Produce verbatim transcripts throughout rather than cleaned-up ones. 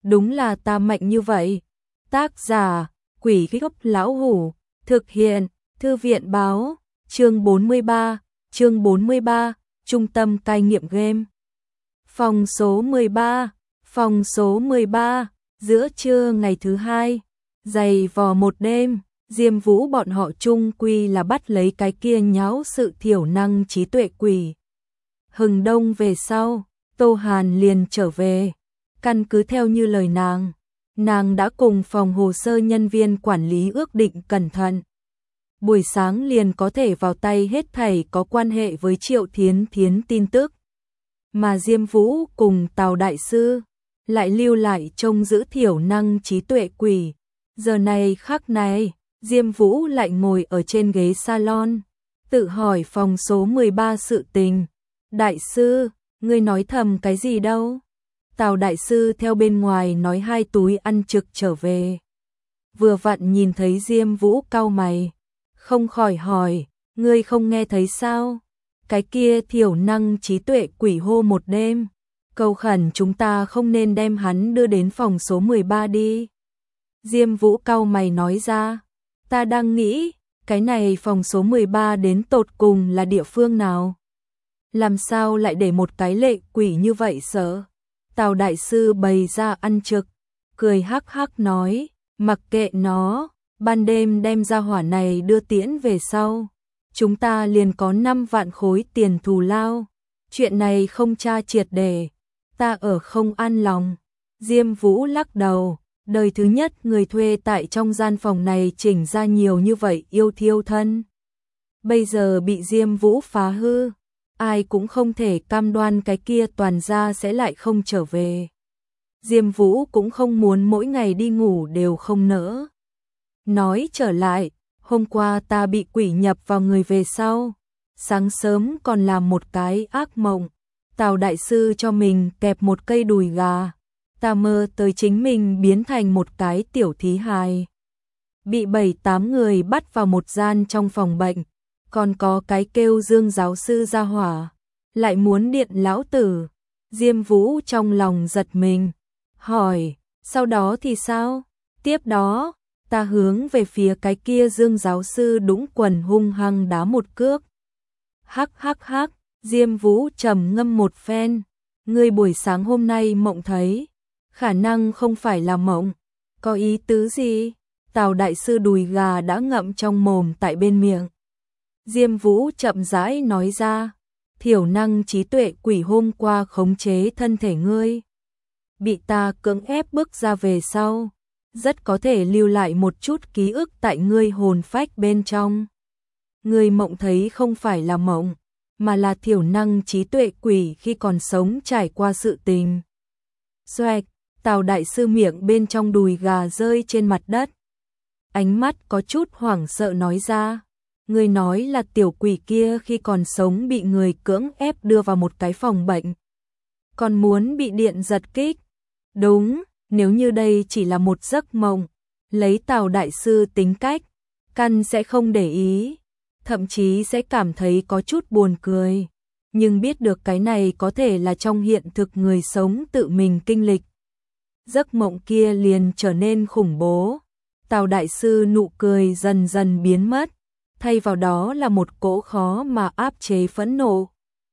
đúng là ta mạnh như vậy. Tác giả, Quỷ Gốc Lão Hủ, thực hiện, Thư viện Báo, chương bốn mươi ba, chương bốn mươi ba, Trung tâm cai nghiện game. Phòng số mười ba, phòng số mười ba, giữa trưa ngày thứ hai, dày vò một đêm, Diêm Vũ bọn họ chung quy là bắt lấy cái kia nháo sự thiểu năng trí tuệ quỷ. Hừng đông về sau, Tô Hàn liền trở về, căn cứ theo như lời nàng, nàng đã cùng phòng hồ sơ nhân viên quản lý ước định cẩn thận. Buổi sáng liền có thể vào tay hết thảy có quan hệ với Triệu Thiến Thiến tin tức. Mà Diêm Vũ cùng Tào Đại Sư lại lưu lại trông giữ thiểu năng trí tuệ quỷ. Giờ này khắc này, Diêm Vũ lại ngồi ở trên ghế salon, tự hỏi phòng số mười ba sự tình. Đại sư, ngươi nói thầm cái gì đâu? Tào Đại Sư theo bên ngoài nói hai túi ăn trực trở về. Vừa vặn nhìn thấy Diêm Vũ cau mày, không khỏi hỏi, ngươi không nghe thấy sao? Cái kia thiểu năng trí tuệ quỷ hô một đêm, cầu khẩn chúng ta không nên đem hắn đưa đến phòng số mười ba đi. Diêm Vũ cau mày nói ra, ta đang nghĩ, cái này phòng số mười ba đến tột cùng là địa phương nào? Làm sao lại để một cái lệ quỷ như vậy sợ? Tào Đại Sư bày ra ăn trực, cười hắc hắc nói, mặc kệ nó, ban đêm đem ra hỏa này đưa tiễn về sau. Chúng ta liền có năm vạn khối tiền thù lao. Chuyện này không tra triệt để, ta ở không an lòng. Diêm Vũ lắc đầu, đời thứ nhất người thuê tại trong gian phòng này chỉnh ra nhiều như vậy yêu thiêu thân. Bây giờ bị Diêm Vũ phá hư, ai cũng không thể cam đoan cái kia toàn ra sẽ lại không trở về. Diêm Vũ cũng không muốn mỗi ngày đi ngủ đều không nỡ. Nói trở lại, hôm qua ta bị quỷ nhập vào người về sau, sáng sớm còn làm một cái ác mộng. Tào Đại Sư cho mình kẹp một cây đùi gà, ta mơ tới chính mình biến thành một cái tiểu thí hài. Bị bảy tám người bắt vào một gian trong phòng bệnh, còn có cái kêu Dương giáo sư ra hỏa, lại muốn điện lão tử. Diêm Vũ trong lòng giật mình, hỏi, sau đó thì sao? Tiếp đó, ta hướng về phía cái kia Dương giáo sư đũng quần hung hăng đá một cước. Hắc hắc hắc, Diêm Vũ trầm ngâm một phen, ngươi buổi sáng hôm nay mộng thấy, khả năng không phải là mộng, có ý tứ gì? Tào Đại Sư đùi gà đã ngậm trong mồm tại bên miệng. Diêm Vũ chậm rãi nói ra, thiểu năng trí tuệ quỷ hôm qua khống chế thân thể ngươi, bị ta cưỡng ép bước ra về sau, rất có thể lưu lại một chút ký ức tại ngươi hồn phách bên trong. Ngươi mộng thấy không phải là mộng, mà là thiểu năng trí tuệ quỷ khi còn sống trải qua sự tình. Xoẹt, Tào Đại Sư miệng bên trong đùi gà rơi trên mặt đất. Ánh mắt có chút hoảng sợ nói ra, ngươi nói là tiểu quỷ kia khi còn sống bị người cưỡng ép đưa vào một cái phòng bệnh, còn muốn bị điện giật kích. Đúng, nếu như đây chỉ là một giấc mộng, lấy Tào Đại Sư tính cách, căn sẽ không để ý, thậm chí sẽ cảm thấy có chút buồn cười. Nhưng biết được cái này có thể là trong hiện thực người sống tự mình kinh lịch, giấc mộng kia liền trở nên khủng bố. Tào Đại Sư nụ cười dần dần biến mất, thay vào đó là một cỗ khó mà áp chế phẫn nộ.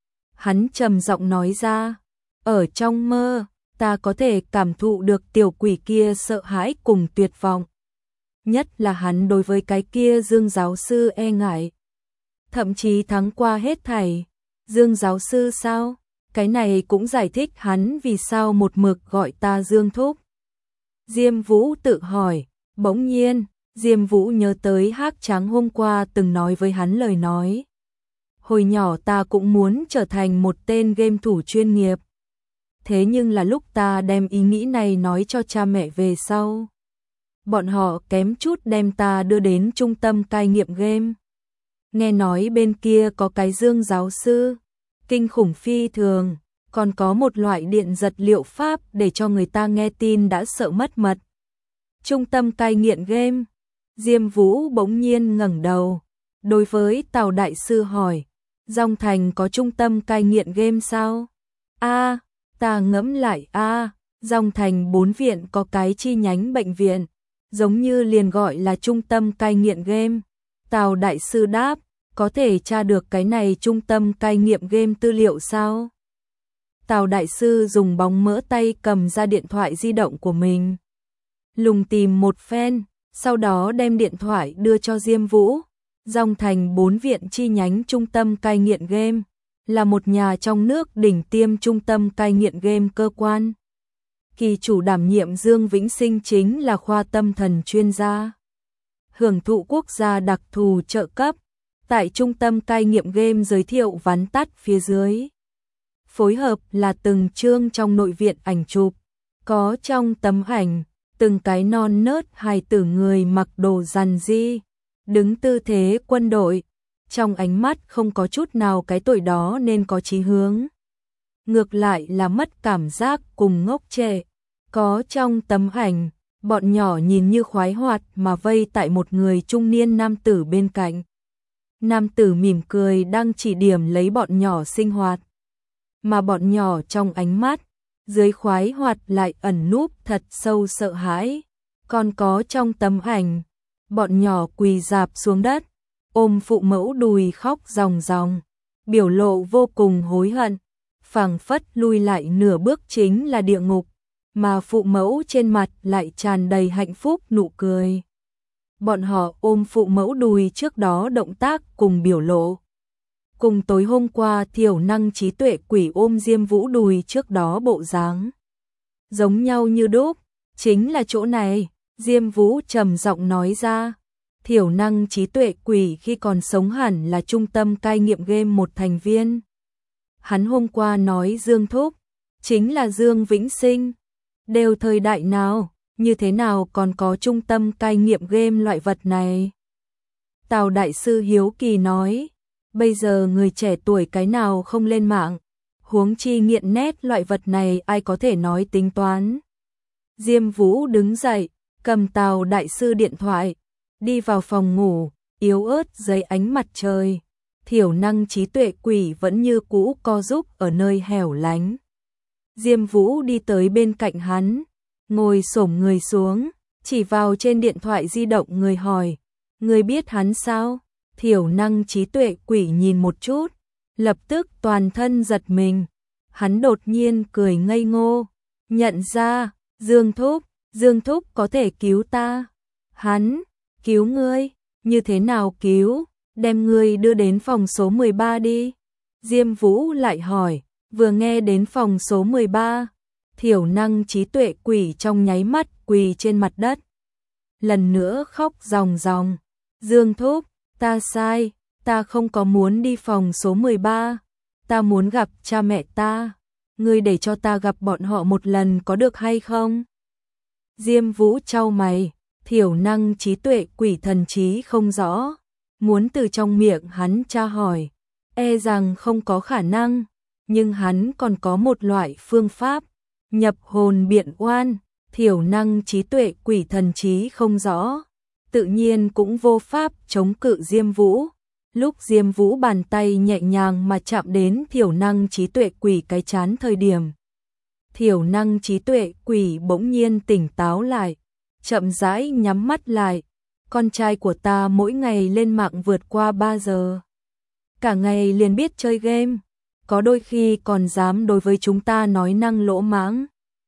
Hắn trầm giọng nói ra, ở trong mơ, ta có thể cảm thụ được tiểu quỷ kia sợ hãi cùng tuyệt vọng. Nhất là hắn đối với cái kia Dương giáo sư e ngại. Thậm chí thắng qua hết thảy. Dương giáo sư sao? Cái này cũng giải thích hắn vì sao một mực gọi ta Dương thúc. Diêm Vũ tự hỏi, bỗng nhiên, Diêm Vũ nhớ tới Hắc Tráng hôm qua từng nói với hắn lời nói. Hồi nhỏ ta cũng muốn trở thành một tên game thủ chuyên nghiệp. Thế nhưng là lúc ta đem ý nghĩ này nói cho cha mẹ về sau, bọn họ kém chút đem ta đưa đến trung tâm cai nghiện game. Nghe nói bên kia có cái Dương giáo sư, kinh khủng phi thường, còn có một loại điện giật liệu pháp để cho người ta nghe tin đã sợ mất mật. Trung tâm cai nghiện game. Diêm Vũ bỗng nhiên ngẩng đầu, đối với Tào Đại Sư hỏi, Dòng Thành có trung tâm cai nghiện game sao? A, ta ngẫm lại a, Dòng thành bốn viện có cái chi nhánh bệnh viện, giống như liền gọi là trung tâm cai nghiện game. Tào đại sư đáp, có thể tra được cái này trung tâm cai nghiện game tư liệu sao? Tào đại sư dùng bóng mỡ tay cầm ra điện thoại di động của mình. Lùng tìm một phen, sau đó đem điện thoại đưa cho Diêm Vũ. Dòng thành bốn viện chi nhánh trung tâm cai nghiện game, là một nhà trong nước đỉnh tiêm trung tâm cai nghiện game cơ quan. Kỳ chủ đảm nhiệm Dương Vĩnh Sinh chính là khoa tâm thần chuyên gia. Hưởng thụ quốc gia đặc thù trợ cấp. Tại trung tâm cai nghiện game giới thiệu vắn tắt phía dưới. Phối hợp là từng chương trong nội viện ảnh chụp. Có trong tấm ảnh, từng cái non nớt hài tử người mặc đồ rằn ri, đứng tư thế quân đội. Trong ánh mắt không có chút nào cái tuổi đó nên có chí hướng. Ngược lại là mất cảm giác cùng ngốc trệ. Có trong tấm ảnh, bọn nhỏ nhìn như khoái hoạt mà vây tại một người trung niên nam tử bên cạnh. Nam tử mỉm cười đang chỉ điểm lấy bọn nhỏ sinh hoạt. Mà bọn nhỏ trong ánh mắt, dưới khoái hoạt lại ẩn núp thật sâu sợ hãi. Còn có trong tấm ảnh, bọn nhỏ quỳ rạp xuống đất, ôm phụ mẫu đùi khóc ròng ròng, biểu lộ vô cùng hối hận, phảng phất lui lại nửa bước chính là địa ngục, mà phụ mẫu trên mặt lại tràn đầy hạnh phúc nụ cười. Bọn họ ôm phụ mẫu đùi trước đó động tác cùng biểu lộ. Cùng tối hôm qua thiểu năng trí tuệ quỷ ôm Diêm Vũ đùi trước đó bộ dáng. Giống nhau như đúc, chính là chỗ này, Diêm Vũ trầm giọng nói ra. Thiểu năng trí tuệ quỷ khi còn sống hẳn là trung tâm cai nghiện game một thành viên. Hắn hôm qua nói Dương Thúc, chính là Dương Vĩnh Sinh. Đều thời đại nào, như thế nào còn có trung tâm cai nghiện game loại vật này? Tào đại sư hiếu kỳ nói, bây giờ người trẻ tuổi cái nào không lên mạng, huống chi nghiện nét loại vật này ai có thể nói tính toán. Diêm Vũ đứng dậy, cầm Tào đại sư điện thoại, đi vào phòng ngủ, yếu ớt dưới ánh mặt trời. Thiểu năng trí tuệ quỷ vẫn như cũ co giúp ở nơi hẻo lánh. Diêm Vũ đi tới bên cạnh hắn, ngồi xổm người xuống, chỉ vào trên điện thoại di động người hỏi, người biết hắn sao? Thiểu năng trí tuệ quỷ nhìn một chút, lập tức toàn thân giật mình. Hắn đột nhiên cười ngây ngô, nhận ra, Dương Thúc, Dương Thúc có thể cứu ta. Hắn, cứu ngươi, như thế nào cứu? Đem ngươi đưa đến phòng số mười ba đi. Diêm Vũ lại hỏi, vừa nghe đến phòng số mười ba, thiểu năng trí tuệ quỷ trong nháy mắt quỳ trên mặt đất. Lần nữa khóc ròng ròng, Dương Thúc, ta sai, ta không có muốn đi phòng số mười ba, ta muốn gặp cha mẹ ta, ngươi để cho ta gặp bọn họ một lần có được hay không? Diêm Vũ chau mày, thiểu năng trí tuệ quỷ thần trí không rõ, muốn từ trong miệng hắn tra hỏi, e rằng không có khả năng, nhưng hắn còn có một loại phương pháp, nhập hồn biện oan. Thiểu năng trí tuệ quỷ thần trí không rõ, tự nhiên cũng vô pháp chống cự Diêm Vũ. Lúc Diêm Vũ bàn tay nhẹ nhàng mà chạm đến thiểu năng trí tuệ quỷ cái chán thời điểm, thiểu năng trí tuệ quỷ bỗng nhiên tỉnh táo lại, chậm rãi nhắm mắt lại. Con trai của ta mỗi ngày lên mạng vượt qua ba giờ, cả ngày liền biết chơi game, có đôi khi còn dám đối với chúng ta nói năng lỗ mãng.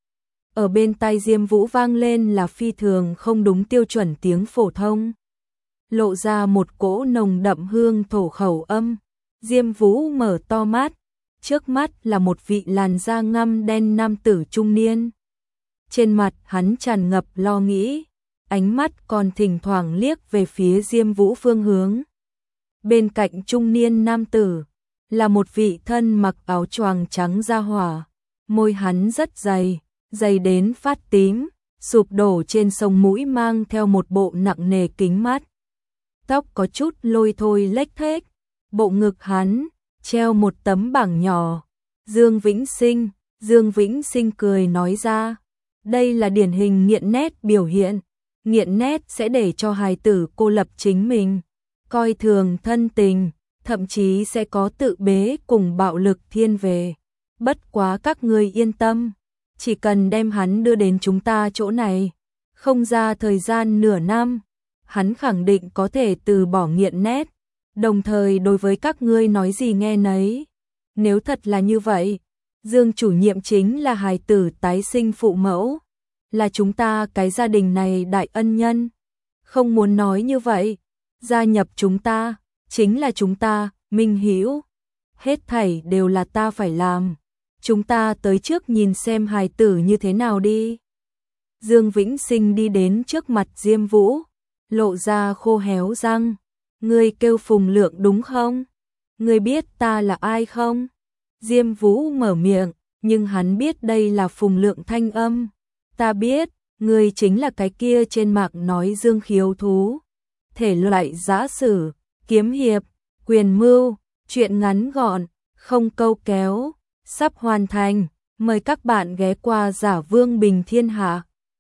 Ở bên tai Diêm Vũ vang lên là phi thường không đúng tiêu chuẩn tiếng phổ thông, lộ ra một cỗ nồng đậm hương thổ khẩu âm. Diêm Vũ mở to mắt, trước mắt là một vị làn da ngăm đen nam tử trung niên. Trên mặt hắn tràn ngập lo nghĩ, ánh mắt còn thỉnh thoảng liếc về phía Diêm Vũ phương hướng. Bên cạnh trung niên nam tử là một vị thân mặc áo choàng trắng da hỏa, môi hắn rất dày, dày đến phát tím, sụp đổ trên sống mũi mang theo một bộ nặng nề kính mắt. Tóc có chút lôi thôi lếch thếch, bộ ngực hắn treo một tấm bảng nhỏ. Dương Vĩnh Sinh, Dương Vĩnh Sinh cười nói ra, đây là điển hình nghiện nét biểu hiện. Nghiện nét sẽ để cho hài tử cô lập chính mình, coi thường thân tình, thậm chí sẽ có tự bế cùng bạo lực thiên về. Bất quá các ngươi yên tâm, chỉ cần đem hắn đưa đến chúng ta chỗ này, không ra thời gian nửa năm, hắn khẳng định có thể từ bỏ nghiện nét, đồng thời đối với các ngươi nói gì nghe nấy. Nếu thật là như vậy, Dương chủ nhiệm chính là hài tử tái sinh phụ mẫu, là chúng ta cái gia đình này đại ân nhân. Không muốn nói như vậy, gia nhập chúng ta, chính là chúng ta, minh hữu. Hết thảy đều là ta phải làm. Chúng ta tới trước nhìn xem hài tử như thế nào đi. Dương Vĩnh Sinh đi đến trước mặt Diêm Vũ, lộ ra khô héo răng. Ngươi kêu Phùng Lượng đúng không? Ngươi biết ta là ai không? Diêm Vũ mở miệng, nhưng hắn biết đây là Phùng Lượng thanh âm. Ta biết, ngươi chính là cái kia trên mạng nói Dương khiếu thú. Thể loại giã sử, kiếm hiệp, quyền mưu, truyện ngắn gọn, không câu kéo, sắp hoàn thành. Mời các bạn ghé qua Giả Vương Bình Thiên Hạ.